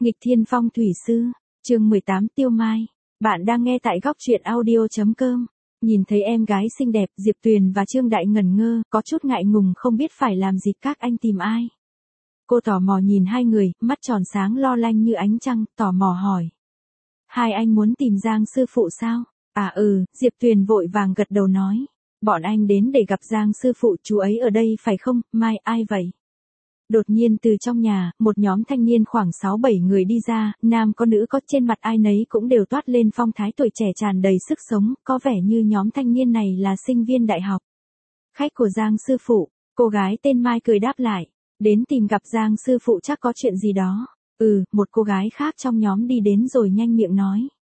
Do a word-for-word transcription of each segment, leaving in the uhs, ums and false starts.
Nghịch Thiên Phong Thủy Sư, chương mười tám Tiêu Mai. Bạn đang nghe tại góc truyện audio chấm com. Nhìn thấy em gái xinh đẹp, Diệp Tuyền và Trương Đại ngẩn ngơ, có chút ngại ngùng không biết phải làm gì, các anh tìm ai. Cô tò mò nhìn hai người, mắt tròn sáng lo lanh như ánh trăng, tò mò hỏi. Hai anh muốn tìm Giang sư phụ sao? À ừ, Diệp Tuyền vội vàng gật đầu nói. Bọn anh đến để gặp Giang sư phụ, chú ấy ở đây phải không? Mai, ai vậy? Đột nhiên từ trong nhà, một nhóm thanh niên khoảng sáu bảy người đi ra, nam có nữ có, trên mặt ai nấy cũng đều toát lên phong thái tuổi trẻ tràn đầy sức sống, có vẻ như nhóm thanh niên này là sinh viên đại học. Khách của Giang sư phụ, cô gái tên Mai cười đáp lại, đến tìm gặp Giang sư phụ chắc có chuyện gì đó. Ừ, một cô gái khác trong nhóm đi đến rồi nhanh miệng nói.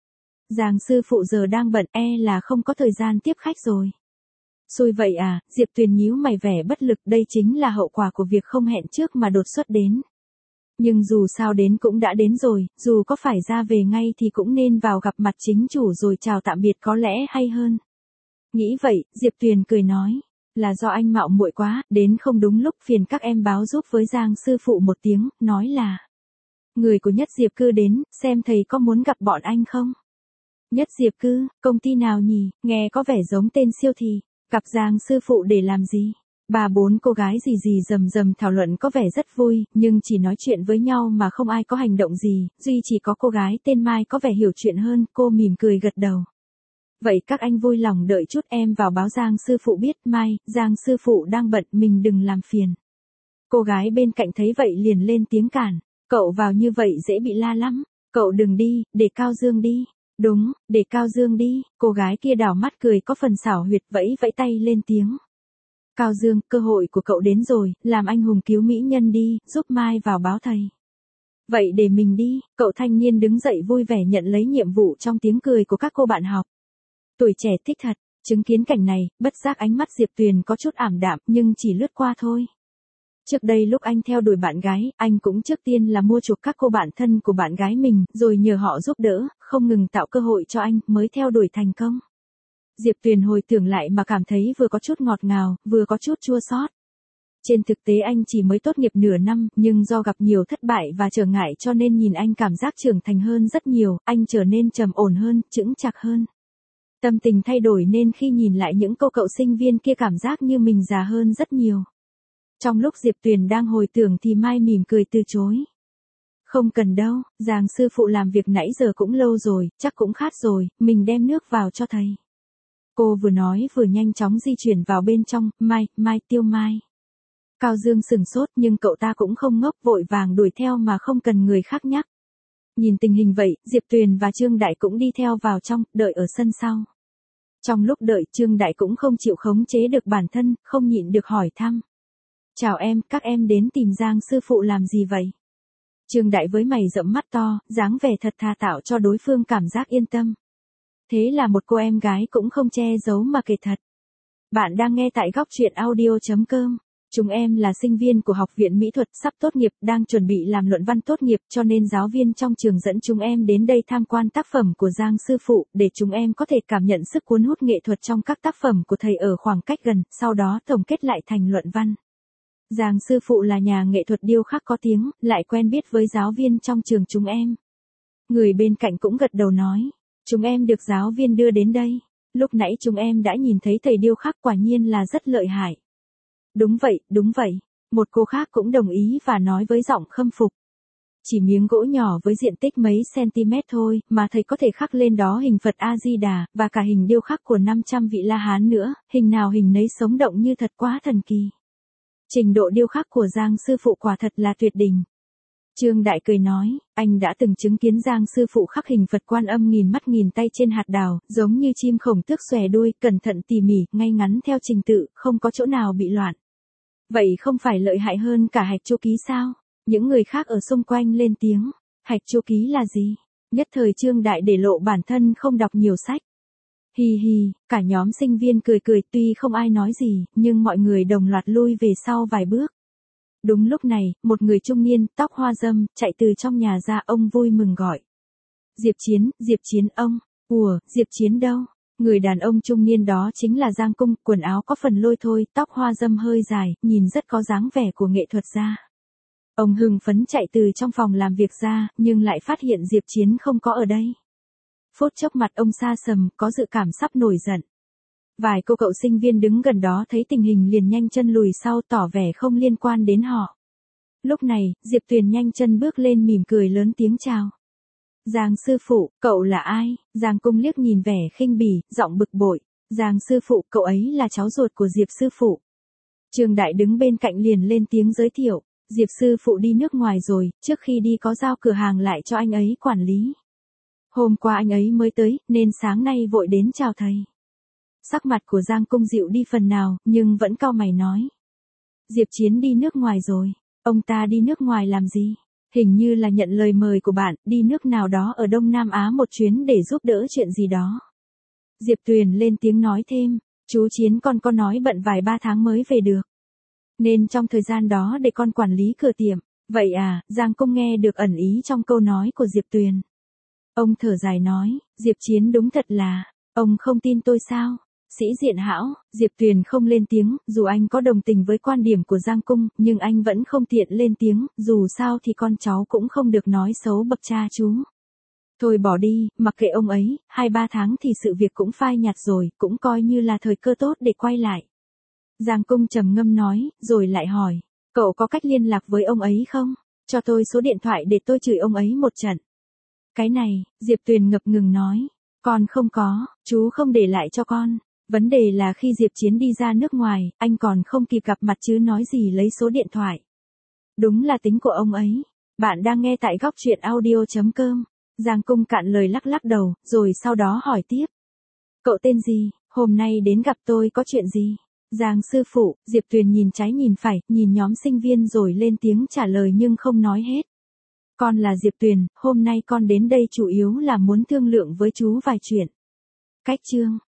Giang sư phụ giờ đang bận, e là không có thời gian tiếp khách rồi. Xui vậy à, Diệp Tuyền nhíu mày vẻ bất lực, đây chính là hậu quả của việc không hẹn trước mà đột xuất đến. Nhưng dù sao đến cũng đã đến rồi, dù có phải ra về ngay thì cũng nên vào gặp mặt chính chủ rồi chào tạm biệt có lẽ hay hơn. Nghĩ vậy, Diệp Tuyền cười nói, là do anh mạo muội quá, đến không đúng lúc, phiền các em báo giúp với Giang sư phụ một tiếng, nói là người của Nhất Diệp Cư đến, xem thầy có muốn gặp bọn anh không? Nhất Diệp Cư, công ty nào nhỉ, nghe có vẻ giống tên siêu thị. Gặp Giang sư phụ để làm gì? Bà bốn cô gái gì gì rầm rầm thảo luận có vẻ rất vui, nhưng chỉ nói chuyện với nhau mà không ai có hành động gì, duy chỉ có cô gái tên Mai có vẻ hiểu chuyện hơn, cô mỉm cười gật đầu. Vậy các anh vui lòng đợi chút, em vào báo Giang sư phụ biết. Mai, Giang sư phụ đang bận, mình đừng làm phiền. Cô gái bên cạnh thấy vậy liền lên tiếng cản, cậu vào như vậy dễ bị la lắm, cậu đừng đi, để Cao Dương đi. Đúng, để Cao Dương đi, cô gái kia đảo mắt cười có phần xảo huyệt, vẫy vẫy tay lên tiếng. Cao Dương, cơ hội của cậu đến rồi, làm anh hùng cứu mỹ nhân đi, giúp Mai vào báo thầy. Vậy để mình đi, cậu thanh niên đứng dậy vui vẻ nhận lấy nhiệm vụ trong tiếng cười của các cô bạn học. Tuổi trẻ thích thật, chứng kiến cảnh này, bất giác ánh mắt Diệp Tuyền có chút ảm đạm nhưng chỉ lướt qua thôi. Trước đây lúc anh theo đuổi bạn gái, anh cũng trước tiên là mua chuộc các cô bạn thân của bạn gái mình, rồi nhờ họ giúp đỡ, không ngừng tạo cơ hội cho anh, mới theo đuổi thành công. Diệp Tuyền hồi tưởng lại mà cảm thấy vừa có chút ngọt ngào, vừa có chút chua xót. Trên thực tế anh chỉ mới tốt nghiệp nửa năm, nhưng do gặp nhiều thất bại và trở ngại cho nên nhìn anh cảm giác trưởng thành hơn rất nhiều, anh trở nên trầm ổn hơn, chững chạc hơn. Tâm tình thay đổi nên khi nhìn lại những cô cậu sinh viên kia cảm giác như mình già hơn rất nhiều. Trong lúc Diệp Tuyền đang hồi tưởng thì Mai mỉm cười từ chối. Không cần đâu, Giang sư phụ làm việc nãy giờ cũng lâu rồi, chắc cũng khát rồi, mình đem nước vào cho thầy. Cô vừa nói vừa nhanh chóng di chuyển vào bên trong. Mai, Mai, Tiêu Mai. Cao Dương sửng sốt nhưng cậu ta cũng không ngốc, vội vàng đuổi theo mà không cần người khác nhắc. Nhìn tình hình vậy, Diệp Tuyền và Trương Đại cũng đi theo vào trong, đợi ở sân sau. Trong lúc đợi, Trương Đại cũng không chịu khống chế được bản thân, không nhịn được hỏi thăm. Chào em, các em đến tìm Giang sư phụ làm gì vậy? Trương Đại với mày rậm mắt to, dáng vẻ thật thà tạo cho đối phương cảm giác yên tâm. Thế là một cô em gái cũng không che giấu mà kể thật. Bạn đang nghe tại góc truyện audio chấm com. Chúng em là sinh viên của Học viện Mỹ thuật, sắp tốt nghiệp, đang chuẩn bị làm luận văn tốt nghiệp, cho nên giáo viên trong trường dẫn chúng em đến đây tham quan tác phẩm của Giang sư phụ, để chúng em có thể cảm nhận sức cuốn hút nghệ thuật trong các tác phẩm của thầy ở khoảng cách gần, sau đó tổng kết lại thành luận văn. Giang sư phụ là nhà nghệ thuật điêu khắc có tiếng, lại quen biết với giáo viên trong trường chúng em. Người bên cạnh cũng gật đầu nói, chúng em được giáo viên đưa đến đây. Lúc nãy chúng em đã nhìn thấy thầy điêu khắc quả nhiên là rất lợi hại. Đúng vậy, đúng vậy. Một cô khác cũng đồng ý và nói với giọng khâm phục. Chỉ miếng gỗ nhỏ với diện tích mấy cm thôi, mà thầy có thể khắc lên đó hình Phật A-di-đà, và cả hình điêu khắc của năm trăm vị La Hán nữa, hình nào hình nấy sống động như thật, quá thần kỳ. Trình độ điêu khắc của Giang sư phụ quả thật là tuyệt đỉnh. Trương Đại cười nói, anh đã từng chứng kiến Giang sư phụ khắc hình Phật Quan Âm nghìn mắt nghìn tay trên hạt đào, giống như chim khổng tước xòe đuôi, cẩn thận tỉ mỉ, ngay ngắn theo trình tự, không có chỗ nào bị loạn. Vậy không phải lợi hại hơn cả Hạch Chu Ký sao? Những người khác ở xung quanh lên tiếng, Hạch Chu Ký là gì? Nhất thời Trương Đại để lộ bản thân không đọc nhiều sách. Hi hi, cả nhóm sinh viên cười cười, tuy không ai nói gì, nhưng mọi người đồng loạt lui về sau vài bước. Đúng lúc này, một người trung niên, tóc hoa râm, chạy từ trong nhà ra, ông vui mừng gọi. Diệp Chiến, Diệp Chiến ông, ủa, Diệp Chiến đâu? Người đàn ông trung niên đó chính là Giang Cung, quần áo có phần lôi thôi, tóc hoa râm hơi dài, nhìn rất có dáng vẻ của nghệ thuật gia. Ông hưng phấn chạy từ trong phòng làm việc ra, nhưng lại phát hiện Diệp Chiến không có ở đây. Phút chốc mặt ông sa sầm, có dự cảm sắp nổi giận. Vài cô cậu sinh viên đứng gần đó thấy tình hình liền nhanh chân lùi sau tỏ vẻ không liên quan đến họ. Lúc này, Diệp Tuyền nhanh chân bước lên mỉm cười lớn tiếng chào. Giang sư phụ, cậu là ai? Giang Cung liếc nhìn vẻ khinh bỉ, giọng bực bội. Giang sư phụ, cậu ấy là cháu ruột của Diệp sư phụ. Trương Đại đứng bên cạnh liền lên tiếng giới thiệu. Diệp sư phụ đi nước ngoài rồi, trước khi đi có giao cửa hàng lại cho anh ấy quản lý. Hôm qua anh ấy mới tới, nên sáng nay vội đến chào thầy. Sắc mặt của Giang Cung dịu đi phần nào, nhưng vẫn cau mày nói. Diệp Chiến đi nước ngoài rồi. Ông ta đi nước ngoài làm gì? Hình như là nhận lời mời của bạn, đi nước nào đó ở Đông Nam Á một chuyến để giúp đỡ chuyện gì đó. Diệp Tuyền lên tiếng nói thêm, chú Chiến con có nói bận vài ba tháng mới về được. Nên trong thời gian đó để con quản lý cửa tiệm. Vậy à, Giang Cung nghe được ẩn ý trong câu nói của Diệp Tuyền. Ông thở dài nói, Diệp Chiến đúng thật là, ông không tin tôi sao? Sĩ diện hão, Diệp Tuyền không lên tiếng, dù anh có đồng tình với quan điểm của Giang Cung, nhưng anh vẫn không tiện lên tiếng, dù sao thì con cháu cũng không được nói xấu bậc cha chú. Thôi bỏ đi, mặc kệ ông ấy, hai ba tháng thì sự việc cũng phai nhạt rồi, cũng coi như là thời cơ tốt để quay lại. Giang Cung trầm ngâm nói, rồi lại hỏi, cậu có cách liên lạc với ông ấy không? Cho tôi số điện thoại để tôi chửi ông ấy một trận. Cái này, Diệp Tuyền ngập ngừng nói, con không có, chú không để lại cho con. Vấn đề là khi Diệp Chiến đi ra nước ngoài, anh còn không kịp gặp mặt chứ nói gì lấy số điện thoại. Đúng là tính của ông ấy. Bạn đang nghe tại góc truyện audio chấm com. Giang Cung cạn lời lắc lắc đầu, rồi sau đó hỏi tiếp. Cậu tên gì, hôm nay đến gặp tôi có chuyện gì? Giang sư phụ, Diệp Tuyền nhìn trái nhìn phải, nhìn nhóm sinh viên rồi lên tiếng trả lời nhưng không nói hết. Con là Diệp Tuyền, hôm nay con đến đây chủ yếu là muốn thương lượng với chú vài chuyện. Cách chương.